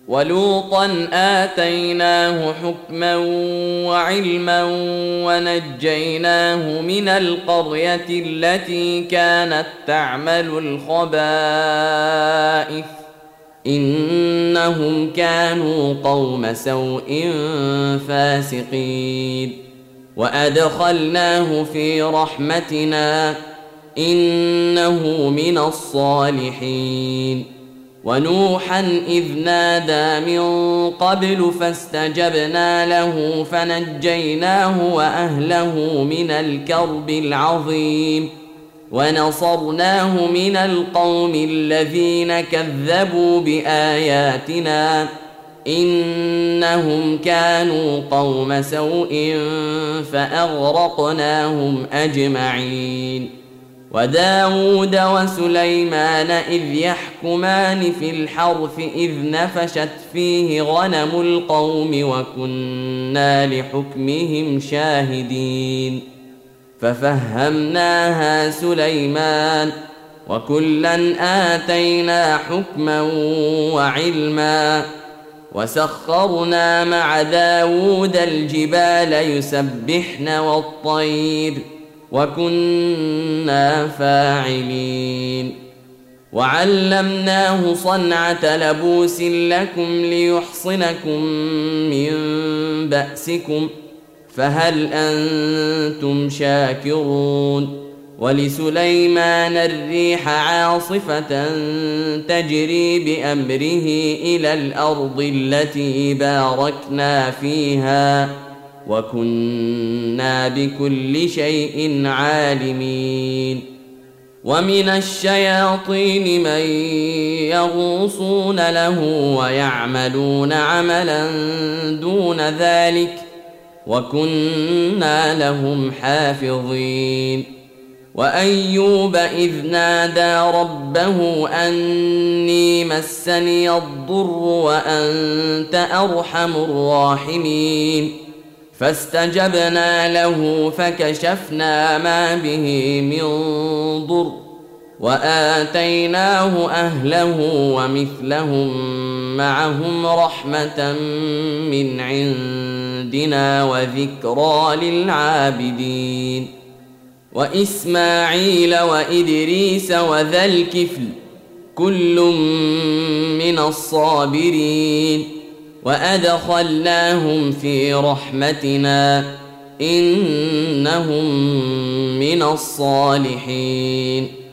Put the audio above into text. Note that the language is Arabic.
ولوطا آتيناه حكما وعلما ونجيناه من القرية التي كانت تعمل الخبائث إنهم كانوا قوم سوء فاسقين وأدخلناه في رحمتنا إنه من الصالحين ونوحا إذ نادى من قبل فاستجبنا له فنجيناه وأهله من الكرب العظيم ونصرناه من القوم الذين كذبوا بآياتنا إنهم كانوا قوم سوء فأغرقناهم أجمعين وداود وسليمان إذ يحكمان في الحرث إذ نفشت فيه غنم القوم وكنا لحكمهم شاهدين ففهمناها سليمان وكلا آتينا حكما وعلما وسخرنا مع داود الجبال يسبحن والطير وكنا فاعلين وعلمناه صنعة لبوس لكم ليحصنكم من بأسكم فهل أنتم شاكرون ولسليمان الريح عاصفة تجري بأمره إلى الأرض التي باركنا فيها وكنا بكل شيء عالمين ومن الشياطين من يغوصون له ويعملون عملا دون ذلك وكنا لهم حافظين وأيوب إذ نادى ربه أني مسني الضر وأنت أرحم الراحمين فاستجبنا له فكشفنا ما به من ضر وآتيناه أهله ومثلهم معهم رحمة من عندنا وذكرى للعابدين وإسماعيل وإدريس وذا الكفل كل من الصابرين وأدخلناهم في رحمتنا إنهم من الصالحين